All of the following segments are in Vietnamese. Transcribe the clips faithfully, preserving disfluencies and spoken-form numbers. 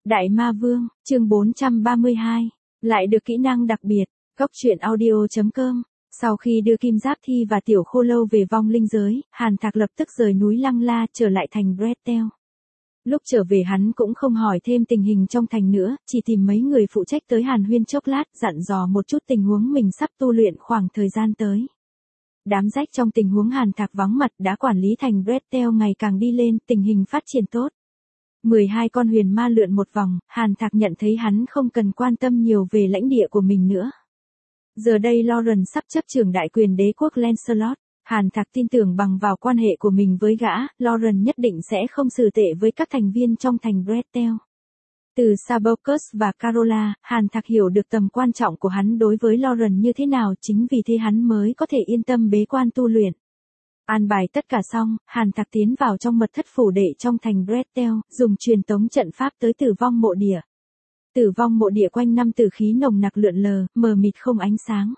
Đại Ma Vương, chương bốn trăm ba mươi hai. Lại được kỹ năng đặc biệt. Góc truyện audio chấm com. Sau khi đưa Kim Giáp Thi và Tiểu Khô Lâu về vong linh giới, Hàn Thạc lập tức rời núi Lăng La trở lại thành Bretel. Lúc trở về hắn cũng không hỏi thêm tình hình trong thành nữa, chỉ tìm mấy người phụ trách tới hàn huyên chốc lát, dặn dò một chút tình huống mình sắp tu luyện khoảng thời gian tới. Đám rách trong tình huống Hàn Thạc vắng mặt đã quản lý thành Bretel ngày càng đi lên, tình hình phát triển tốt. mười hai con huyền ma lượn một vòng, Hàn Thạc nhận thấy hắn không cần quan tâm nhiều về lãnh địa của mình nữa. Giờ đây Lauren sắp chấp trưởng đại quyền đế quốc Lancelot. Hàn Thạc tin tưởng bằng vào quan hệ của mình với gã, Lauren nhất định sẽ không xử tệ với các thành viên trong thành Bretel. Từ Sabocus và Carola, Hàn Thạc hiểu được tầm quan trọng của hắn đối với Lauren như thế nào, chính vì thế hắn mới có thể yên tâm bế quan tu luyện. An bài tất cả xong, Hàn Thạc tiến vào trong mật thất phủ đệ trong thành Bretel, dùng truyền tống trận pháp tới Tử Vong Mộ Địa. Tử Vong Mộ Địa quanh năm tử khí nồng nặc lượn lờ, mờ mịt không ánh sáng.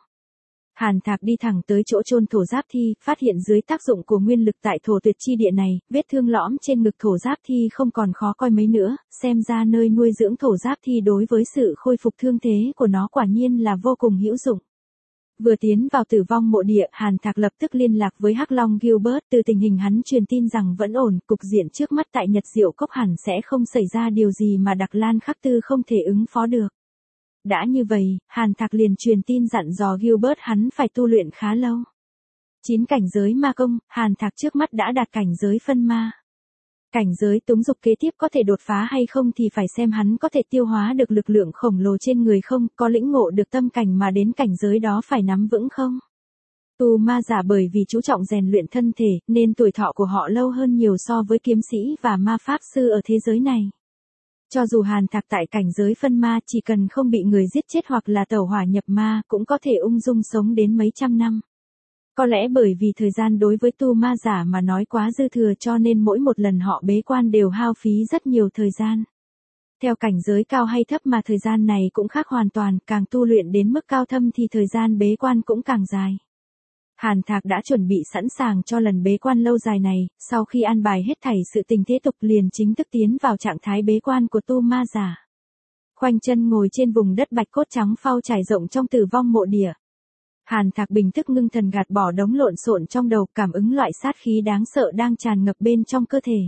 Hàn Thạc đi thẳng tới chỗ chôn Thổ Giáp Thi, phát hiện dưới tác dụng của nguyên lực tại thổ tuyệt chi địa này, vết thương lõm trên ngực Thổ Giáp Thi không còn khó coi mấy nữa, xem ra nơi nuôi dưỡng Thổ Giáp Thi đối với sự khôi phục thương thế của nó quả nhiên là vô cùng hữu dụng. Vừa tiến vào Tử Vong Mộ Địa, Hàn Thạc lập tức liên lạc với Hắc Long Gilbert, từ tình hình hắn truyền tin rằng vẫn ổn, cục diện trước mắt tại Nhật Diệu Cốc hẳn sẽ không xảy ra điều gì mà Đặc Lan Khắc Tư không thể ứng phó được. Đã như vậy, Hàn Thạc liền truyền tin dặn dò Gilbert hắn phải tu luyện khá lâu. Chín cảnh giới ma công, Hàn Thạc trước mắt đã đạt cảnh giới phân ma. Cảnh giới túng dục kế tiếp có thể đột phá hay không thì phải xem hắn có thể tiêu hóa được lực lượng khổng lồ trên người không, có lĩnh ngộ được tâm cảnh mà đến cảnh giới đó phải nắm vững không. Tu ma giả bởi vì chú trọng rèn luyện thân thể, nên tuổi thọ của họ lâu hơn nhiều so với kiếm sĩ và ma pháp sư ở thế giới này. Cho dù Hàn Thạc tại cảnh giới phân ma chỉ cần không bị người giết chết hoặc là tẩu hỏa nhập ma cũng có thể ung dung sống đến mấy trăm năm. Có lẽ bởi vì thời gian đối với tu ma giả mà nói quá dư thừa cho nên mỗi một lần họ bế quan đều hao phí rất nhiều thời gian. Theo cảnh giới cao hay thấp mà thời gian này cũng khác hoàn toàn, càng tu luyện đến mức cao thâm thì thời gian bế quan cũng càng dài. Hàn Thạc đã chuẩn bị sẵn sàng cho lần bế quan lâu dài này, sau khi an bài hết thảy sự tình thế tục liền chính thức tiến vào trạng thái bế quan của tu ma giả. Khoanh chân ngồi trên vùng đất bạch cốt trắng phao trải rộng trong Tử Vong Mộ Địa. Hàn Thạc bình thức ngưng thần gạt bỏ đống lộn xộn trong đầu, cảm ứng loại sát khí đáng sợ đang tràn ngập bên trong cơ thể.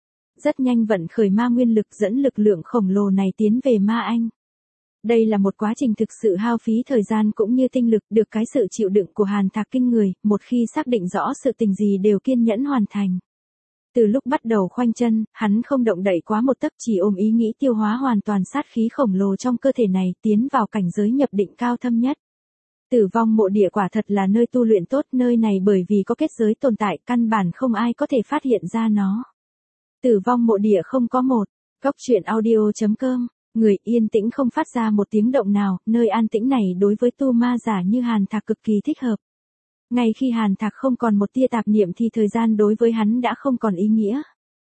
Rất nhanh vận khởi ma nguyên lực dẫn lực lượng khổng lồ này tiến về ma anh. Đây là một quá trình thực sự hao phí thời gian cũng như tinh lực, được cái sự chịu đựng của Hàn Thạc kinh người, một khi xác định rõ sự tình gì đều kiên nhẫn hoàn thành. Từ lúc bắt đầu khoanh chân, hắn không động đậy quá một tấc, chỉ ôm ý nghĩ tiêu hóa hoàn toàn sát khí khổng lồ trong cơ thể này, tiến vào cảnh giới nhập định cao thâm nhất. Tử Vong Mộ Địa quả thật là nơi tu luyện tốt, nơi này bởi vì có kết giới tồn tại, căn bản không ai có thể phát hiện ra nó. Tử Vong Mộ Địa không có một. Góc truyện audio chấm com. Người yên tĩnh không phát ra một tiếng động nào, nơi an tĩnh này đối với tu ma giả như Hàn Thạc cực kỳ thích hợp. Ngay khi Hàn Thạc không còn một tia tạp niệm thì thời gian đối với hắn đã không còn ý nghĩa.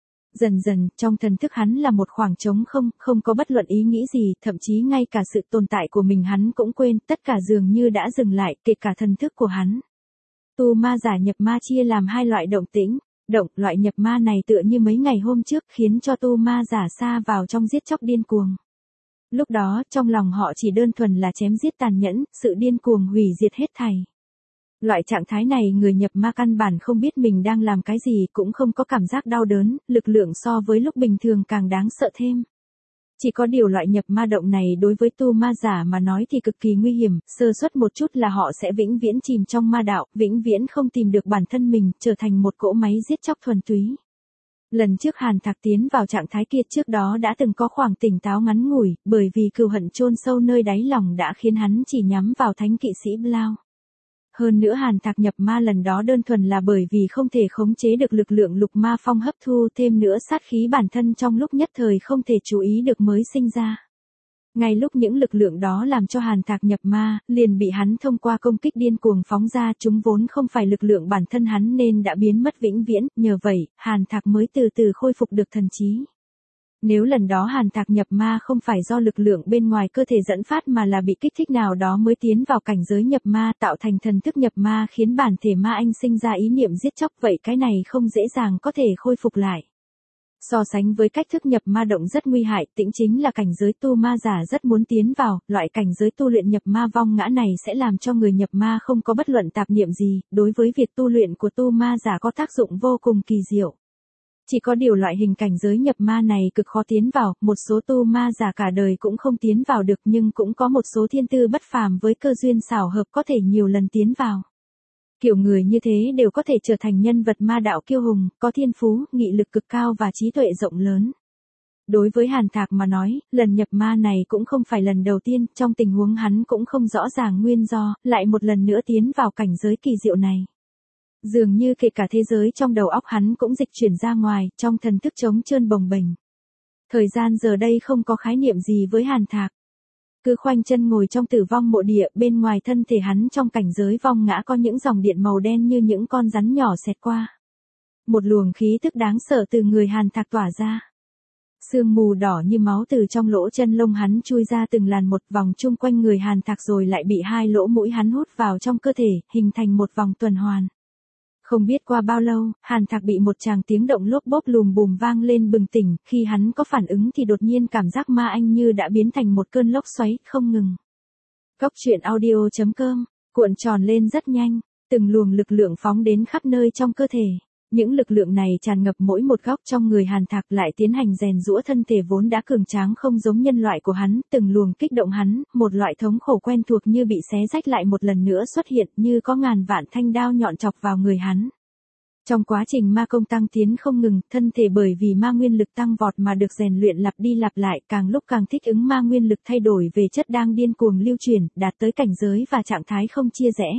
Dần dần, trong thần thức hắn là một khoảng trống không, không có bất luận ý nghĩ gì, thậm chí ngay cả sự tồn tại của mình hắn cũng quên, tất cả dường như đã dừng lại, kể cả thần thức của hắn. Tu ma giả nhập ma chia làm hai loại động tĩnh. Động, loại nhập ma này tựa như mấy ngày hôm trước khiến cho tu ma giả sa vào trong giết chóc điên cuồng. Lúc đó, trong lòng họ chỉ đơn thuần là chém giết tàn nhẫn, sự điên cuồng hủy diệt hết thảy. Loại trạng thái này người nhập ma căn bản không biết mình đang làm cái gì, cũng không có cảm giác đau đớn, lực lượng so với lúc bình thường càng đáng sợ thêm. Chỉ có điều loại nhập ma động này đối với tu ma giả mà nói thì cực kỳ nguy hiểm, sơ suất một chút là họ sẽ vĩnh viễn chìm trong ma đạo, vĩnh viễn không tìm được bản thân mình, trở thành một cỗ máy giết chóc thuần túy. Lần trước Hàn Thạc tiến vào trạng thái kia trước đó đã từng có khoảng tỉnh táo ngắn ngủi, bởi vì cừu hận chôn sâu nơi đáy lòng đã khiến hắn chỉ nhắm vào thánh kỵ sĩ Blau. Hơn nữa Hàn Thạc nhập ma lần đó đơn thuần là bởi vì không thể khống chế được lực lượng lục ma phong hấp thu, thêm nữa sát khí bản thân trong lúc nhất thời không thể chú ý được mới sinh ra. Ngay lúc những lực lượng đó làm cho Hàn Thạc nhập ma, liền bị hắn thông qua công kích điên cuồng phóng ra, chúng vốn không phải lực lượng bản thân hắn nên đã biến mất vĩnh viễn, nhờ vậy, Hàn Thạc mới từ từ khôi phục được thần trí. Nếu lần đó Hàn Thạc nhập ma không phải do lực lượng bên ngoài cơ thể dẫn phát mà là bị kích thích nào đó mới tiến vào cảnh giới nhập ma tạo thành thần thức nhập ma khiến bản thể ma anh sinh ra ý niệm giết chóc, vậy cái này không dễ dàng có thể khôi phục lại. So sánh với cách thức nhập ma động rất nguy hại, tĩnh chính là cảnh giới tu ma giả rất muốn tiến vào, loại cảnh giới tu luyện nhập ma vong ngã này sẽ làm cho người nhập ma không có bất luận tạp niệm gì, đối với việc tu luyện của tu ma giả có tác dụng vô cùng kỳ diệu. Chỉ có điều loại hình cảnh giới nhập ma này cực khó tiến vào, một số tu ma giả cả đời cũng không tiến vào được, nhưng cũng có một số thiên tư bất phàm với cơ duyên xảo hợp có thể nhiều lần tiến vào. Kiểu người như thế đều có thể trở thành nhân vật ma đạo kiêu hùng, có thiên phú, nghị lực cực cao và trí tuệ rộng lớn. Đối với Hàn Thạc mà nói, lần nhập ma này cũng không phải lần đầu tiên, trong tình huống hắn cũng không rõ ràng nguyên do, lại một lần nữa tiến vào cảnh giới kỳ diệu này. Dường như kể cả thế giới trong đầu óc hắn cũng dịch chuyển ra ngoài, trong thần thức trống trơn bồng bềnh. Thời gian giờ đây không có khái niệm gì với Hàn Thạc. Cứ khoanh chân ngồi trong tử vong mộ địa, bên ngoài thân thể hắn trong cảnh giới vong ngã có những dòng điện màu đen như những con rắn nhỏ xẹt qua. Một luồng khí tức đáng sợ từ người Hàn Thạc tỏa ra. Sương mù đỏ như máu từ trong lỗ chân lông hắn chui ra từng làn một vòng chung quanh người Hàn Thạc rồi lại bị hai lỗ mũi hắn hút vào trong cơ thể, hình thành một vòng tuần hoàn. Không biết qua bao lâu, Hàn Thạc bị một tràng tiếng động lốp bốp lùm bùm vang lên bừng tỉnh, khi hắn có phản ứng thì đột nhiên cảm giác ma anh như đã biến thành một cơn lốc xoáy, không ngừng. Góc truyện audio chấm com, cuộn tròn lên rất nhanh, từng luồng lực lượng phóng đến khắp nơi trong cơ thể. Những lực lượng này tràn ngập mỗi một góc trong người Hàn Thạc lại tiến hành rèn giũa thân thể vốn đã cường tráng không giống nhân loại của hắn, từng luồng kích động hắn, một loại thống khổ quen thuộc như bị xé rách lại một lần nữa xuất hiện như có ngàn vạn thanh đao nhọn chọc vào người hắn. Trong quá trình ma công tăng tiến không ngừng, thân thể bởi vì ma nguyên lực tăng vọt mà được rèn luyện lặp đi lặp lại, càng lúc càng thích ứng ma nguyên lực thay đổi về chất đang điên cuồng lưu chuyển, đạt tới cảnh giới và trạng thái không chia rẽ.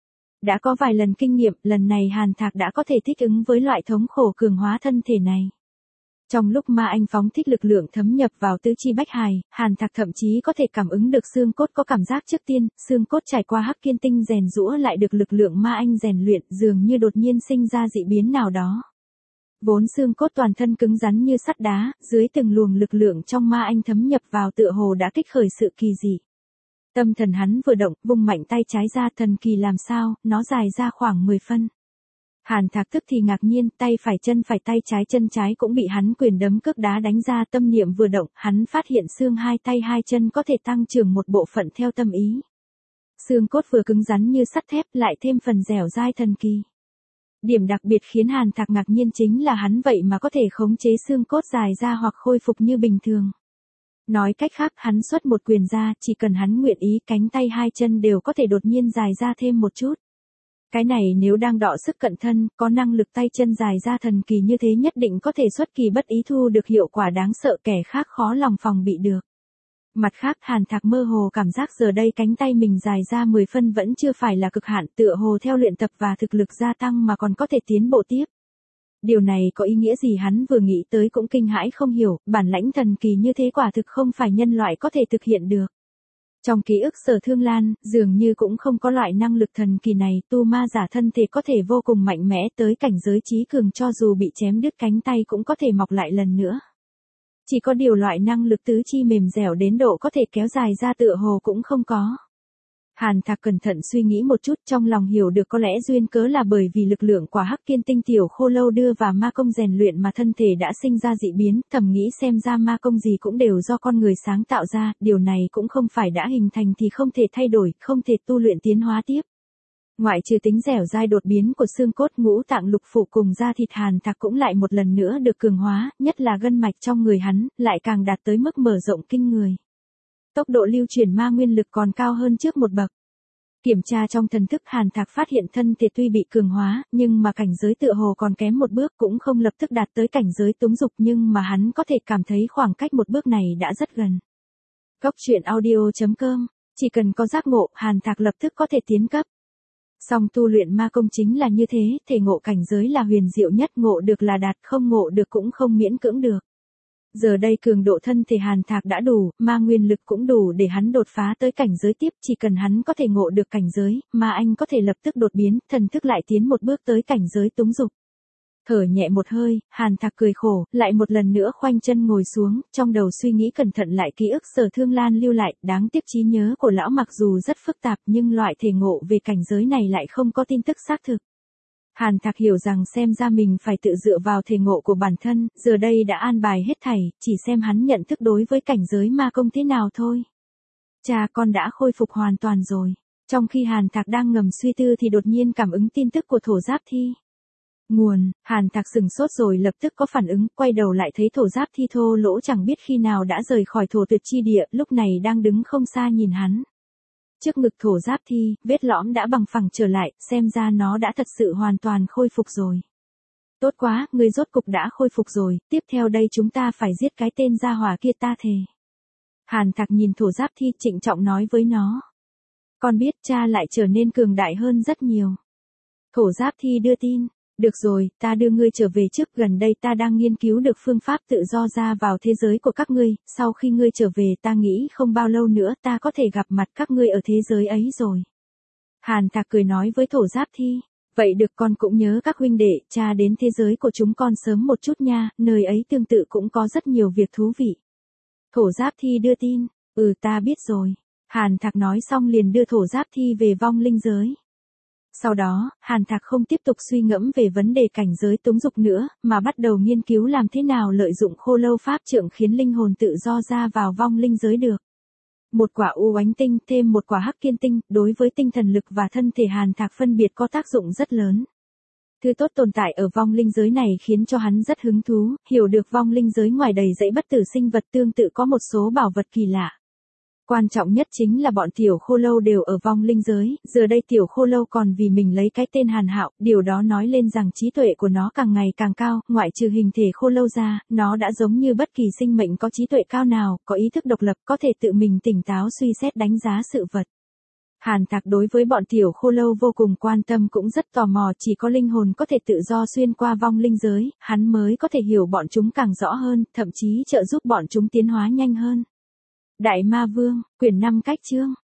Đã có vài lần kinh nghiệm, lần này Hàn Thạc đã có thể thích ứng với loại thống khổ cường hóa thân thể này. Trong lúc ma anh phóng thích lực lượng thấm nhập vào tứ chi bách hài, Hàn Thạc thậm chí có thể cảm ứng được xương cốt có cảm giác trước tiên, xương cốt trải qua hắc kiên tinh rèn giũa lại được lực lượng ma anh rèn luyện, dường như đột nhiên sinh ra dị biến nào đó. Vốn xương cốt toàn thân cứng rắn như sắt đá, dưới từng luồng lực lượng trong ma anh thấm nhập vào tựa hồ đã kích khởi sự kỳ dị. Tâm thần hắn vừa động, vung mạnh tay trái ra, thần kỳ làm sao, nó dài ra khoảng mười phân. Hàn Thạc tức thì ngạc nhiên, tay phải chân phải tay trái chân trái cũng bị hắn quyền đấm cước đá đánh ra, tâm niệm vừa động, hắn phát hiện xương hai tay hai chân có thể tăng trưởng một bộ phận theo tâm ý. Xương cốt vừa cứng rắn như sắt thép lại thêm phần dẻo dai thần kỳ. Điểm đặc biệt khiến Hàn Thạc ngạc nhiên chính là hắn vậy mà có thể khống chế xương cốt dài ra hoặc khôi phục như bình thường. Nói cách khác, hắn xuất một quyền ra, chỉ cần hắn nguyện ý, cánh tay hai chân đều có thể đột nhiên dài ra thêm một chút. Cái này nếu đang đọ sức cận thân, có năng lực tay chân dài ra thần kỳ như thế nhất định có thể xuất kỳ bất ý thu được hiệu quả đáng sợ, kẻ khác khó lòng phòng bị được. Mặt khác, Hàn Thạc mơ hồ cảm giác giờ đây cánh tay mình dài ra mười phân vẫn chưa phải là cực hạn, tựa hồ theo luyện tập và thực lực gia tăng mà còn có thể tiến bộ tiếp. Điều này có ý nghĩa gì hắn vừa nghĩ tới cũng kinh hãi không hiểu, bản lãnh thần kỳ như thế quả thực không phải nhân loại có thể thực hiện được. Trong ký ức Sở Thương Lan, dường như cũng không có loại năng lực thần kỳ này, tu ma giả thân thể có thể vô cùng mạnh mẽ tới cảnh giới trí cường cho dù bị chém đứt cánh tay cũng có thể mọc lại lần nữa. Chỉ có điều loại năng lực tứ chi mềm dẻo đến độ có thể kéo dài ra tựa hồ cũng không có. Hàn Thạc cẩn thận suy nghĩ một chút, trong lòng hiểu được có lẽ duyên cớ là bởi vì lực lượng quả hắc kiên tinh tiểu khô lâu đưa và ma công rèn luyện mà thân thể đã sinh ra dị biến, thầm nghĩ xem ra ma công gì cũng đều do con người sáng tạo ra, điều này cũng không phải đã hình thành thì không thể thay đổi, không thể tu luyện tiến hóa tiếp. Ngoại trừ tính dẻo dai đột biến của xương cốt, ngũ tạng lục phủ cùng da thịt, Hàn Thạc cũng lại một lần nữa được cường hóa, nhất là gân mạch trong người hắn, lại càng đạt tới mức mở rộng kinh người. Tốc độ lưu chuyển ma nguyên lực còn cao hơn trước một bậc. Kiểm tra trong thần thức, Hàn Thạc phát hiện thân thể tuy bị cường hóa, nhưng mà cảnh giới tựa hồ còn kém một bước, cũng không lập tức đạt tới cảnh giới túng dục, nhưng mà hắn có thể cảm thấy khoảng cách một bước này đã rất gần. Góc truyện audio chấm com, chỉ cần có giác ngộ, Hàn Thạc lập tức có thể tiến cấp. Song tu luyện ma công chính là như thế, thể ngộ cảnh giới là huyền diệu nhất, ngộ được là đạt, không ngộ được cũng không miễn cưỡng được. Giờ đây cường độ thân thể Hàn Thạc đã đủ, ma nguyên lực cũng đủ để hắn đột phá tới cảnh giới tiếp, chỉ cần hắn có thể ngộ được cảnh giới, ma anh có thể lập tức đột biến, thần thức lại tiến một bước tới cảnh giới túng dục. Thở nhẹ một hơi, Hàn Thạc cười khổ, lại một lần nữa khoanh chân ngồi xuống, trong đầu suy nghĩ cẩn thận lại ký ức Sở Thương Lan lưu lại, đáng tiếc trí nhớ của lão mặc dù rất phức tạp nhưng loại thể ngộ về cảnh giới này lại không có tin tức xác thực. Hàn Thạc hiểu rằng xem ra mình phải tự dựa vào thể ngộ của bản thân, giờ đây đã an bài hết thảy, chỉ xem hắn nhận thức đối với cảnh giới ma công thế nào thôi. Cha con đã khôi phục hoàn toàn rồi. Trong khi Hàn Thạc đang ngầm suy tư thì đột nhiên cảm ứng tin tức của thổ giáp thi. Nguồn, Hàn Thạc sừng sốt rồi lập tức có phản ứng, quay đầu lại thấy thổ giáp thi thô lỗ chẳng biết khi nào đã rời khỏi thổ tuyệt chi địa, lúc này đang đứng không xa nhìn hắn. Trước ngực thổ giáp thi, vết lõm đã bằng phẳng trở lại, xem ra nó đã thật sự hoàn toàn khôi phục rồi. Tốt quá, người rốt cục đã khôi phục rồi, tiếp theo đây chúng ta phải giết cái tên gia hỏa kia ta thề. Hàn Thạc nhìn thổ giáp thi trịnh trọng nói với nó. Con biết cha lại trở nên cường đại hơn rất nhiều. Thổ giáp thi đưa tin. Được rồi, ta đưa ngươi trở về trước, gần đây ta đang nghiên cứu được phương pháp tự do ra vào thế giới của các ngươi, sau khi ngươi trở về ta nghĩ không bao lâu nữa ta có thể gặp mặt các ngươi ở thế giới ấy rồi. Hàn Thạc cười nói với thổ giáp thi, vậy được con cũng nhớ các huynh đệ, cha đến thế giới của chúng con sớm một chút nha, nơi ấy tương tự cũng có rất nhiều việc thú vị. Thổ giáp thi đưa tin, ừ ta biết rồi. Hàn Thạc nói xong liền đưa thổ giáp thi về vong linh giới. Sau đó, Hàn Thạc không tiếp tục suy ngẫm về vấn đề cảnh giới túng dục nữa, mà bắt đầu nghiên cứu làm thế nào lợi dụng khô lâu pháp trượng khiến linh hồn tự do ra vào vong linh giới được. Một quả u oánh tinh thêm một quả hắc kiên tinh, đối với tinh thần lực và thân thể Hàn Thạc phân biệt có tác dụng rất lớn. Thứ tốt tồn tại ở vong linh giới này khiến cho hắn rất hứng thú, hiểu được vong linh giới ngoài đầy dẫy bất tử sinh vật tương tự có một số bảo vật kỳ lạ. Quan trọng nhất chính là bọn tiểu khô lâu đều ở vong linh giới, giờ đây tiểu khô lâu còn vì mình lấy cái tên Hàn Hạo, điều đó nói lên rằng trí tuệ của nó càng ngày càng cao, ngoại trừ hình thể khô lâu ra, nó đã giống như bất kỳ sinh mệnh có trí tuệ cao nào, có ý thức độc lập, có thể tự mình tỉnh táo suy xét đánh giá sự vật. Hàn Thạc đối với bọn tiểu khô lâu vô cùng quan tâm cũng rất tò mò, chỉ có linh hồn có thể tự do xuyên qua vong linh giới, hắn mới có thể hiểu bọn chúng càng rõ hơn, thậm chí trợ giúp bọn chúng tiến hóa nhanh hơn. Đại Ma Vương, quyển năm cách chương.